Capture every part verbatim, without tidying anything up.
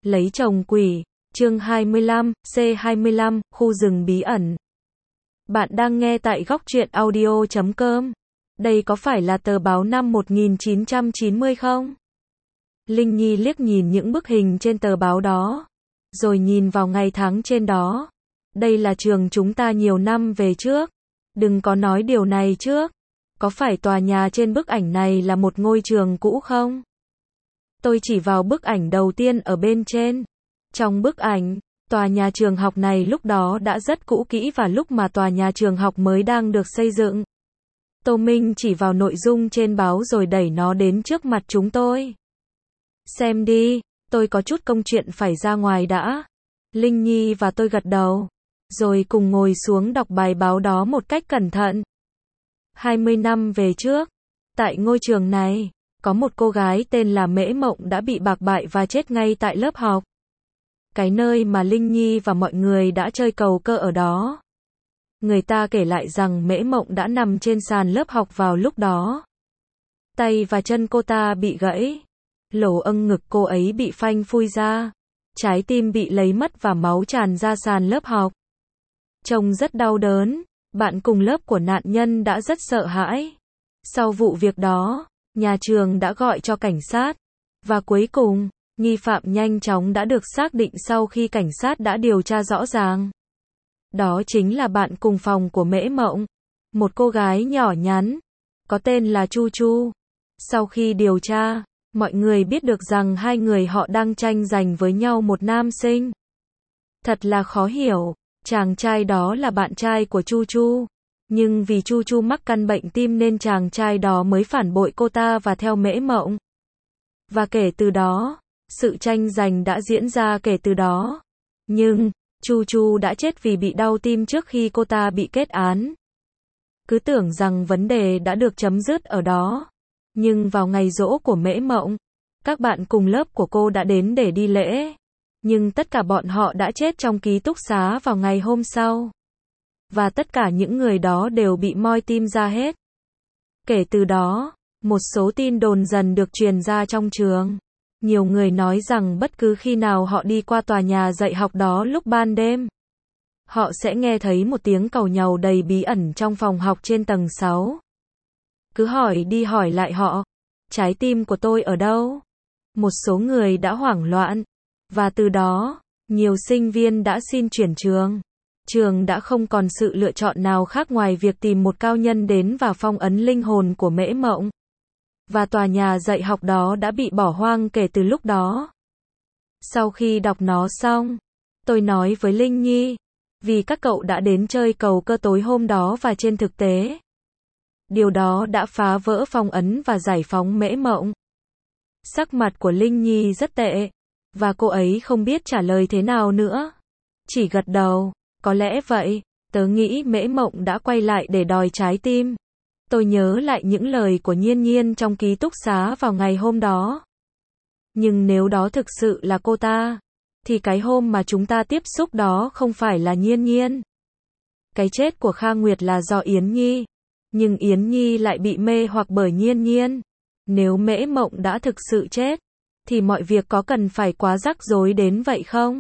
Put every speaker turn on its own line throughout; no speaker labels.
Lấy chồng quỷ, chương hai mươi lăm, C hai mươi lăm, khu rừng bí ẩn. Bạn đang nghe tại góc truyện audio chấm com. Đây có phải là tờ báo năm một nghìn chín trăm chín mươi không? Linh Nhi liếc nhìn những bức hình trên tờ báo đó, rồi nhìn vào ngày tháng trên đó. Đây là trường chúng ta nhiều năm về trước. Đừng có nói điều này trước. Có phải tòa nhà trên bức ảnh này là một ngôi trường cũ không? Tôi chỉ vào bức ảnh đầu tiên ở bên trên. Trong bức ảnh, tòa nhà trường học này lúc đó đã rất cũ kỹ và lúc mà tòa nhà trường học mới đang được xây dựng. Tô Minh chỉ vào nội dung trên báo rồi đẩy nó đến trước mặt chúng tôi. Xem đi, tôi có chút công chuyện phải ra ngoài đã. Linh Nhi và tôi gật đầu, rồi cùng ngồi xuống đọc bài báo đó một cách cẩn thận. hai mươi năm về trước, tại ngôi trường này, có một cô gái tên là Mễ Mộng đã bị bạc bại và chết ngay tại lớp học. Cái nơi mà Linh Nhi và mọi người đã chơi cầu cơ ở đó. Người ta kể lại rằng Mễ Mộng đã nằm trên sàn lớp học vào lúc đó. Tay và chân cô ta bị gãy. Lỗ âng ngực cô ấy bị phanh phui ra. Trái tim bị lấy mất và máu tràn ra sàn lớp học. Trông rất đau đớn. Bạn cùng lớp của nạn nhân đã rất sợ hãi. Sau vụ việc đó, nhà trường đã gọi cho cảnh sát. Và cuối cùng, nghi phạm nhanh chóng đã được xác định sau khi cảnh sát đã điều tra rõ ràng. Đó chính là bạn cùng phòng của Mễ Mộng. Một cô gái nhỏ nhắn, có tên là Chu Chu. Sau khi điều tra, mọi người biết được rằng hai người họ đang tranh giành với nhau một nam sinh. Thật là khó hiểu, chàng trai đó là bạn trai của Chu Chu. Nhưng vì Chu Chu mắc căn bệnh tim nên chàng trai đó mới phản bội cô ta và theo Mễ Mộng. Và kể từ đó, sự tranh giành đã diễn ra kể từ đó. Nhưng, Chu Chu đã chết vì bị đau tim trước khi cô ta bị kết án. Cứ tưởng rằng vấn đề đã được chấm dứt ở đó. Nhưng vào ngày giỗ của Mễ Mộng, các bạn cùng lớp của cô đã đến để đi lễ. Nhưng tất cả bọn họ đã chết trong ký túc xá vào ngày hôm sau. Và tất cả những người đó đều bị moi tim ra hết. Kể từ đó, một số tin đồn dần được truyền ra trong trường. Nhiều người nói rằng bất cứ khi nào họ đi qua tòa nhà dạy học đó lúc ban đêm, họ sẽ nghe thấy một tiếng càu nhàu đầy bí ẩn trong phòng học trên tầng sáu. Cứ hỏi đi hỏi lại họ, trái tim của tôi ở đâu? Một số người đã hoảng loạn. Và từ đó, nhiều sinh viên đã xin chuyển trường. Trường đã không còn sự lựa chọn nào khác ngoài việc tìm một cao nhân đến và phong ấn linh hồn của Mễ Mộng. Và tòa nhà dạy học đó đã bị bỏ hoang kể từ lúc đó. Sau khi đọc nó xong, tôi nói với Linh Nhi, vì các cậu đã đến chơi cầu cơ tối hôm đó và trên thực tế, điều đó đã phá vỡ phong ấn và giải phóng Mễ Mộng. Sắc mặt của Linh Nhi rất tệ, và cô ấy không biết trả lời thế nào nữa. Chỉ gật đầu, có lẽ vậy, tớ nghĩ Mễ Mộng đã quay lại để đòi trái tim. Tôi nhớ lại những lời của Nhiên Nhiên trong ký túc xá vào ngày hôm đó. Nhưng nếu đó thực sự là cô ta, thì cái hôm mà chúng ta tiếp xúc đó không phải là Nhiên Nhiên. Cái chết của Kha Nguyệt là do Yến Nhi. Nhưng Yến Nhi lại bị mê hoặc bởi Nhiên Nhiên. Nếu Mễ Mộng đã thực sự chết, thì mọi việc có cần phải quá rắc rối đến vậy không?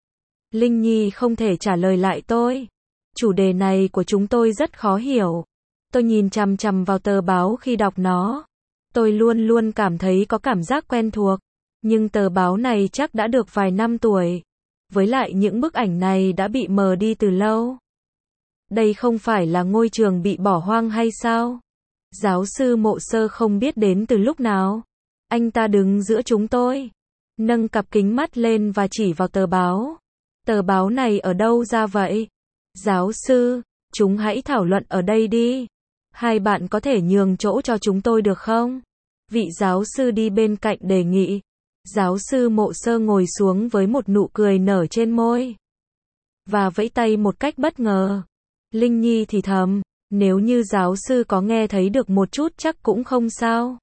Linh Nhi không thể trả lời lại tôi. Chủ đề này của chúng tôi rất khó hiểu. Tôi nhìn chằm chằm vào tờ báo khi đọc nó. Tôi luôn luôn cảm thấy có cảm giác quen thuộc. Nhưng tờ báo này chắc đã được vài năm tuổi. Với lại những bức ảnh này đã bị mờ đi từ lâu. Đây không phải là ngôi trường bị bỏ hoang hay sao? Giáo sư Mộ Sơ không biết đến từ lúc nào. Anh ta đứng giữa chúng tôi, nâng cặp kính mắt lên và chỉ vào tờ báo. Tờ báo này ở đâu ra vậy? Giáo sư, chúng hãy thảo luận ở đây đi. Hai bạn có thể nhường chỗ cho chúng tôi được không? Vị giáo sư đi bên cạnh đề nghị. Giáo sư Mộ Sơ ngồi xuống với một nụ cười nở trên môi. Và vẫy tay một cách bất ngờ. Linh Nhi thì thầm, nếu như giáo sư có nghe thấy được một chút chắc cũng không sao.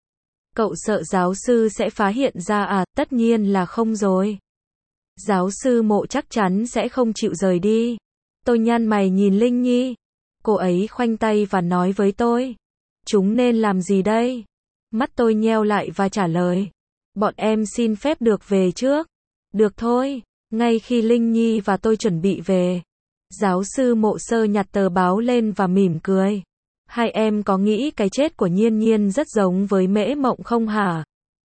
Cậu sợ giáo sư sẽ phá hiện ra à? Tất nhiên là không rồi. Giáo sư Mộ chắc chắn sẽ không chịu rời đi. Tôi nhăn mày nhìn Linh Nhi. Cô ấy khoanh tay và nói với tôi. Chúng nên làm gì đây? Mắt tôi nheo lại và trả lời. Bọn em xin phép được về trước. Được thôi. Ngay khi Linh Nhi và tôi chuẩn bị về, giáo sư Mộ Sơ nhặt tờ báo lên và mỉm cười. Hai em có nghĩ cái chết của Nhiên Nhiên rất giống với Mễ Mộng không hả?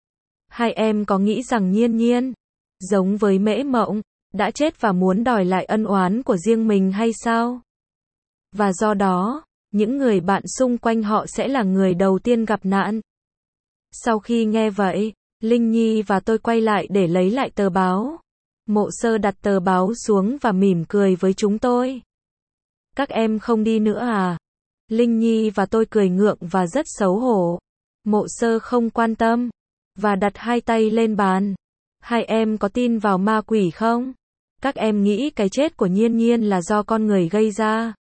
Hai em có nghĩ rằng Nhiên Nhiên, giống với Mễ Mộng, đã chết và muốn đòi lại ân oán của riêng mình hay sao? Và do đó, những người bạn xung quanh họ sẽ là người đầu tiên gặp nạn. Sau khi nghe vậy, Linh Nhi và tôi quay lại để lấy lại tờ báo. Mộ Sơ đặt tờ báo xuống và mỉm cười với chúng tôi. Các em không đi nữa à? Linh Nhi và tôi cười ngượng và rất xấu hổ. Mộ Sơ không quan tâm, và đặt hai tay lên bàn. Hai em có tin vào ma quỷ không? Các em nghĩ cái chết của Nhiên Nhiên là do con người gây ra?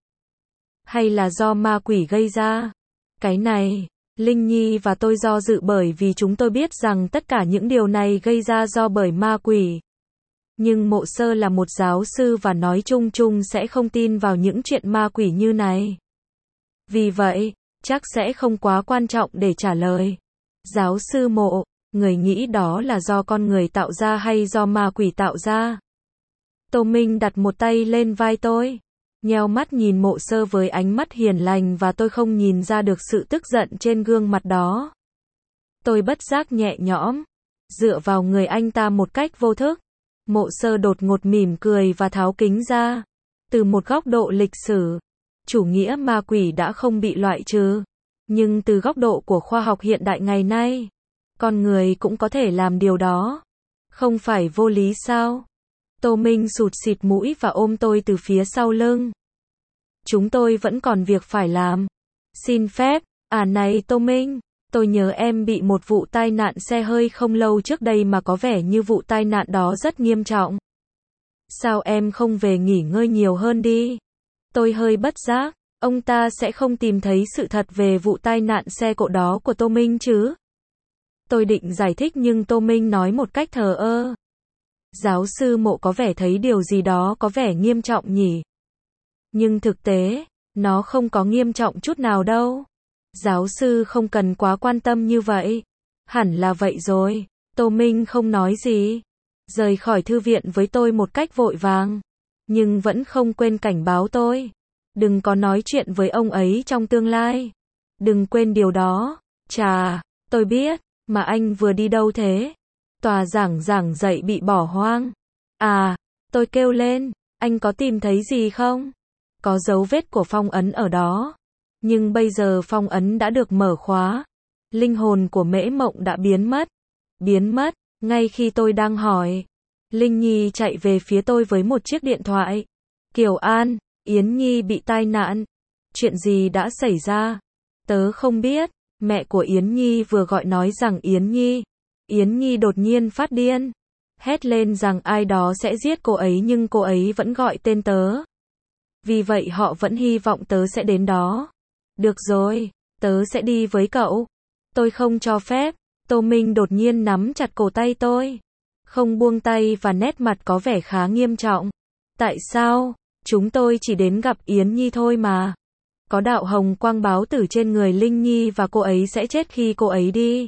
Hay là do ma quỷ gây ra? Cái này, Linh Nhi và tôi do dự bởi vì chúng tôi biết rằng tất cả những điều này gây ra do bởi ma quỷ. Nhưng Mộ Sơ là một giáo sư và nói chung chung sẽ không tin vào những chuyện ma quỷ như này. Vì vậy, chắc sẽ không quá quan trọng để trả lời. Giáo sư Mộ, người nghĩ đó là do con người tạo ra hay do ma quỷ tạo ra? Tô Minh đặt một tay lên vai tôi, nheo mắt nhìn Mộ Sơ với ánh mắt hiền lành và tôi không nhìn ra được sự tức giận trên gương mặt đó. Tôi bất giác nhẹ nhõm, dựa vào người anh ta một cách vô thức. Mộ Sơ đột ngột mỉm cười và tháo kính ra. Từ một góc độ lịch sử, chủ nghĩa ma quỷ đã không bị loại trừ. Nhưng từ góc độ của khoa học hiện đại ngày nay, con người cũng có thể làm điều đó. Không phải vô lý sao? Tô Minh sụt xịt mũi và ôm tôi từ phía sau lưng. Chúng tôi vẫn còn việc phải làm. Xin phép, à này Tô Minh, tôi nhớ em bị một vụ tai nạn xe hơi không lâu trước đây mà có vẻ như vụ tai nạn đó rất nghiêm trọng. Sao em không về nghỉ ngơi nhiều hơn đi? Tôi hơi bất giác, ông ta sẽ không tìm thấy sự thật về vụ tai nạn xe cộ đó của Tô Minh chứ? Tôi định giải thích nhưng Tô Minh nói một cách thờ ơ. Giáo sư Mộ có vẻ thấy điều gì đó có vẻ nghiêm trọng nhỉ? Nhưng thực tế, nó không có nghiêm trọng chút nào đâu. Giáo sư không cần quá quan tâm như vậy. Hẳn là vậy rồi. Tô Minh không nói gì. Rời khỏi thư viện với tôi một cách vội vàng. Nhưng vẫn không quên cảnh báo tôi. Đừng có nói chuyện với ông ấy trong tương lai. Đừng quên điều đó. Chà, tôi biết, mà anh vừa đi đâu thế? Tòa giảng giảng dạy bị bỏ hoang. À, tôi kêu lên, anh có tìm thấy gì không? Có dấu vết của phong ấn ở đó. Nhưng bây giờ phong ấn đã được mở khóa. Linh hồn của Mễ Mộng đã biến mất. Biến mất, ngay khi tôi đang hỏi. Linh Nhi chạy về phía tôi với một chiếc điện thoại. Kiều An, Yến Nhi bị tai nạn. Chuyện gì đã xảy ra? Tớ không biết. Mẹ của Yến Nhi vừa gọi nói rằng Yến Nhi. Yến Nhi đột nhiên phát điên. Hét lên rằng ai đó sẽ giết cô ấy nhưng cô ấy vẫn gọi tên tớ. Vì vậy họ vẫn hy vọng tớ sẽ đến đó. Được rồi, tớ sẽ đi với cậu. Tôi không cho phép. Tô Minh đột nhiên nắm chặt cổ tay tôi. Không buông tay và nét mặt có vẻ khá nghiêm trọng. Tại sao? Chúng tôi chỉ đến gặp Yến Nhi thôi mà. Có đạo hồng quang báo tử trên người Linh Nhi và cô ấy sẽ chết khi cô ấy đi.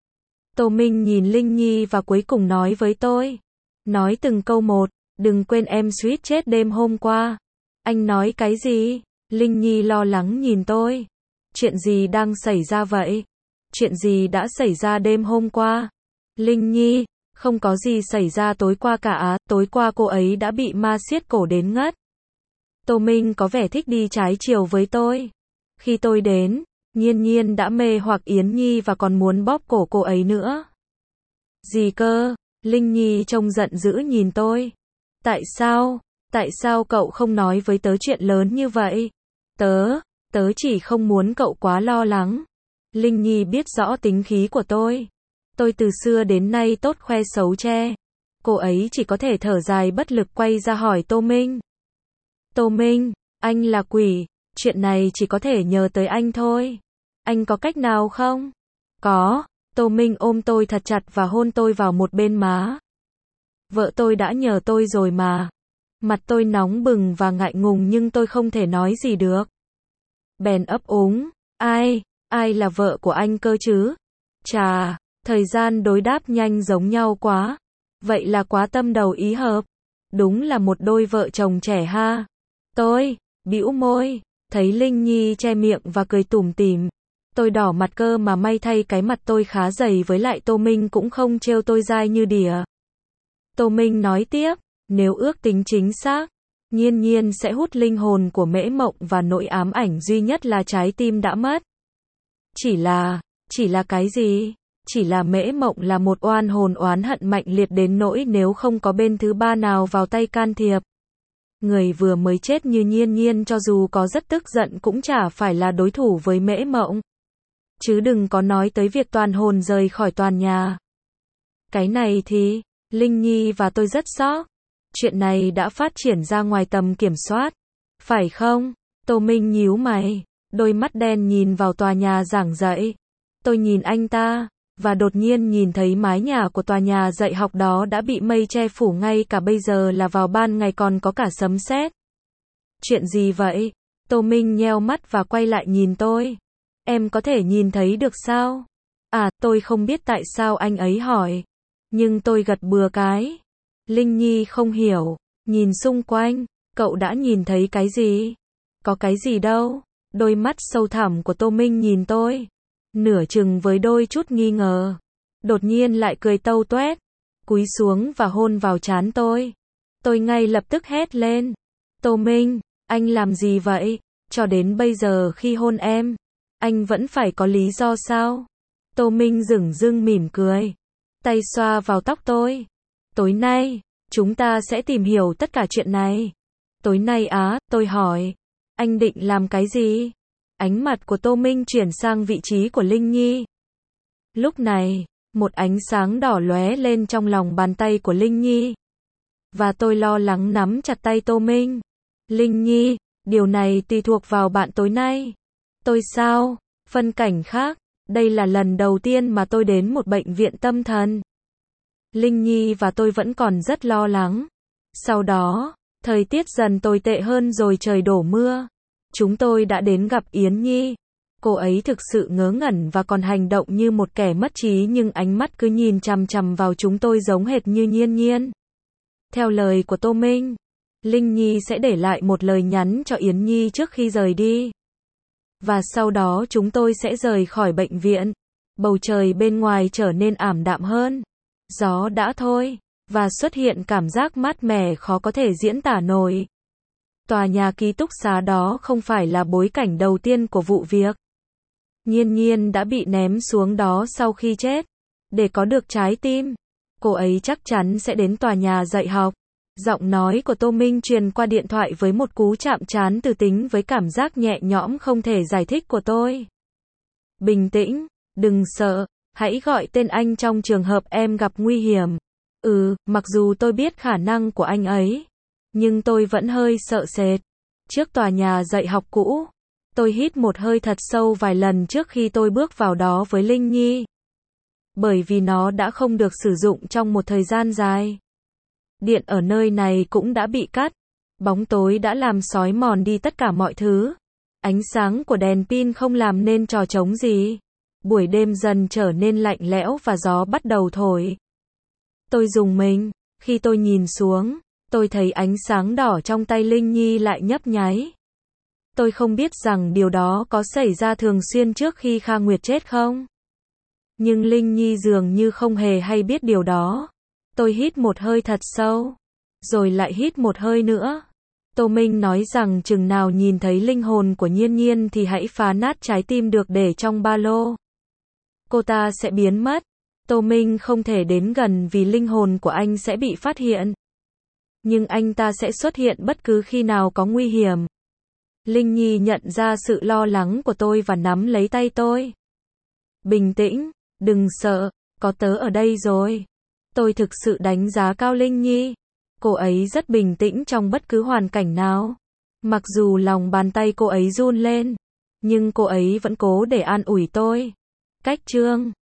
Tô Minh nhìn Linh Nhi và cuối cùng nói với tôi. Nói từng câu một, đừng quên em suýt chết đêm hôm qua. Anh nói cái gì? Linh Nhi lo lắng nhìn tôi. Chuyện gì đang xảy ra vậy? Chuyện gì đã xảy ra đêm hôm qua? Linh Nhi, không có gì xảy ra tối qua cả, tối qua cô ấy đã bị ma siết cổ đến ngất. Tô Minh có vẻ thích đi trái chiều với tôi. Khi tôi đến, Nhiên Nhiên đã mê hoặc Yến Nhi và còn muốn bóp cổ cô ấy nữa. Gì cơ? Linh Nhi trông giận dữ nhìn tôi. Tại sao? Tại sao cậu không nói với tớ chuyện lớn như vậy? Tớ, tớ chỉ không muốn cậu quá lo lắng. Linh Nhi biết rõ tính khí của tôi. Tôi từ xưa đến nay tốt khoe xấu che. Cô ấy chỉ có thể thở dài bất lực quay ra hỏi Tô Minh. Tô Minh, anh là quỷ, chuyện này chỉ có thể nhờ tới anh thôi. Anh có cách nào không? Có. Tô Minh ôm tôi thật chặt và hôn tôi vào một bên má. Vợ tôi đã nhờ tôi rồi mà. Mặt tôi nóng bừng và ngại ngùng nhưng tôi không thể nói gì được. Bèn ấp úng, ai, ai là vợ của anh cơ chứ? Chà, thời gian đối đáp nhanh giống nhau quá. Vậy là quá tâm đầu ý hợp. Đúng là một đôi vợ chồng trẻ ha. Tôi, bĩu môi, thấy Linh Nhi che miệng và cười tủm tỉm. Tôi đỏ mặt cơ mà may thay cái mặt tôi khá dày với lại Tô Minh cũng không trêu tôi dai như đỉa. Tô Minh nói tiếp, nếu ước tính chính xác, Nhiên Nhiên sẽ hút linh hồn của Mễ Mộng và nỗi ám ảnh duy nhất là trái tim đã mất. Chỉ là, chỉ là cái gì? Chỉ là Mễ Mộng là một oan hồn oán hận mạnh liệt đến nỗi nếu không có bên thứ ba nào vào tay can thiệp. Người vừa mới chết như Nhiên Nhiên cho dù có rất tức giận cũng chả phải là đối thủ với Mễ Mộng. Chứ đừng có nói tới việc toàn hồn rời khỏi toàn nhà. Cái này thì, Linh Nhi và tôi rất sốc. Chuyện này đã phát triển ra ngoài tầm kiểm soát. Phải không? Tô Minh nhíu mày, đôi mắt đen nhìn vào tòa nhà giảng dạy. Tôi nhìn anh ta, và đột nhiên nhìn thấy mái nhà của tòa nhà dạy học đó đã bị mây che phủ, ngay cả bây giờ là vào ban ngày còn có cả sấm sét. Chuyện gì vậy? Tô Minh nheo mắt và quay lại nhìn tôi. Em có thể nhìn thấy được sao? À, tôi không biết tại sao anh ấy hỏi. Nhưng tôi gật bừa cái. Linh Nhi không hiểu, nhìn xung quanh, cậu đã nhìn thấy cái gì? Có cái gì đâu. Đôi mắt sâu thẳm của Tô Minh nhìn tôi, nửa chừng với đôi chút nghi ngờ. Đột nhiên lại cười tâu toét, cúi xuống và hôn vào trán tôi. Tôi ngay lập tức hét lên. Tô Minh, anh làm gì vậy? Cho đến bây giờ khi hôn em, anh vẫn phải có lý do sao? Tô Minh dửng dưng mỉm cười, tay xoa vào tóc tôi. Tối nay, chúng ta sẽ tìm hiểu tất cả chuyện này. Tối nay á, tôi hỏi. Anh định làm cái gì? Ánh mặt của Tô Minh chuyển sang vị trí của Linh Nhi. Lúc này, một ánh sáng đỏ lóe lên trong lòng bàn tay của Linh Nhi. Và tôi lo lắng nắm chặt tay Tô Minh. Linh Nhi, điều này tùy thuộc vào bạn tối nay. Tôi sao? Phân cảnh khác. Đây là lần đầu tiên mà tôi đến một bệnh viện tâm thần. Linh Nhi và tôi vẫn còn rất lo lắng. Sau đó, thời tiết dần tồi tệ hơn rồi trời đổ mưa. Chúng tôi đã đến gặp Yến Nhi. Cô ấy thực sự ngớ ngẩn và còn hành động như một kẻ mất trí, nhưng ánh mắt cứ nhìn chằm chằm vào chúng tôi giống hệt như Nhiên Nhiên. Theo lời của Tô Minh, Linh Nhi sẽ để lại một lời nhắn cho Yến Nhi trước khi rời đi. Và sau đó chúng tôi sẽ rời khỏi bệnh viện. Bầu trời bên ngoài trở nên ảm đạm hơn. Gió đã thôi, và xuất hiện cảm giác mát mẻ khó có thể diễn tả nổi. Tòa nhà ký túc xá đó không phải là bối cảnh đầu tiên của vụ việc. Nhiên Nhiên đã bị ném xuống đó sau khi chết. Để có được trái tim, cô ấy chắc chắn sẽ đến tòa nhà dạy học. Giọng nói của Tô Minh truyền qua điện thoại với một cú chạm trán từ tính với cảm giác nhẹ nhõm không thể giải thích của tôi. Bình tĩnh, đừng sợ, hãy gọi tên anh trong trường hợp em gặp nguy hiểm. Ừ, mặc dù tôi biết khả năng của anh ấy, nhưng tôi vẫn hơi sợ sệt. Trước tòa nhà dạy học cũ, tôi hít một hơi thật sâu vài lần trước khi tôi bước vào đó với Linh Nhi. Bởi vì nó đã không được sử dụng trong một thời gian dài. Điện ở nơi này cũng đã bị cắt. Bóng tối đã làm xói mòn đi tất cả mọi thứ. Ánh sáng của đèn pin không làm nên trò trống gì. Buổi đêm dần trở nên lạnh lẽo và gió bắt đầu thổi. Tôi rùng mình. Khi tôi nhìn xuống, tôi thấy ánh sáng đỏ trong tay Linh Nhi lại nhấp nháy. Tôi không biết rằng điều đó có xảy ra thường xuyên trước khi Kha Nguyệt chết không? Nhưng Linh Nhi dường như không hề hay biết điều đó. Tôi hít một hơi thật sâu, rồi lại hít một hơi nữa. Tô Minh nói rằng chừng nào nhìn thấy linh hồn của Nhiên Nhiên thì hãy phá nát trái tim được để trong ba lô. Cô ta sẽ biến mất. Tô Minh không thể đến gần vì linh hồn của anh sẽ bị phát hiện. Nhưng anh ta sẽ xuất hiện bất cứ khi nào có nguy hiểm. Linh Nhi nhận ra sự lo lắng của tôi và nắm lấy tay tôi. Bình tĩnh, đừng sợ, có tớ ở đây rồi. Tôi thực sự đánh giá cao Linh Nhi. Cô ấy rất bình tĩnh trong bất cứ hoàn cảnh nào. Mặc dù lòng bàn tay cô ấy run lên, nhưng cô ấy vẫn cố để an ủi tôi. Cách chương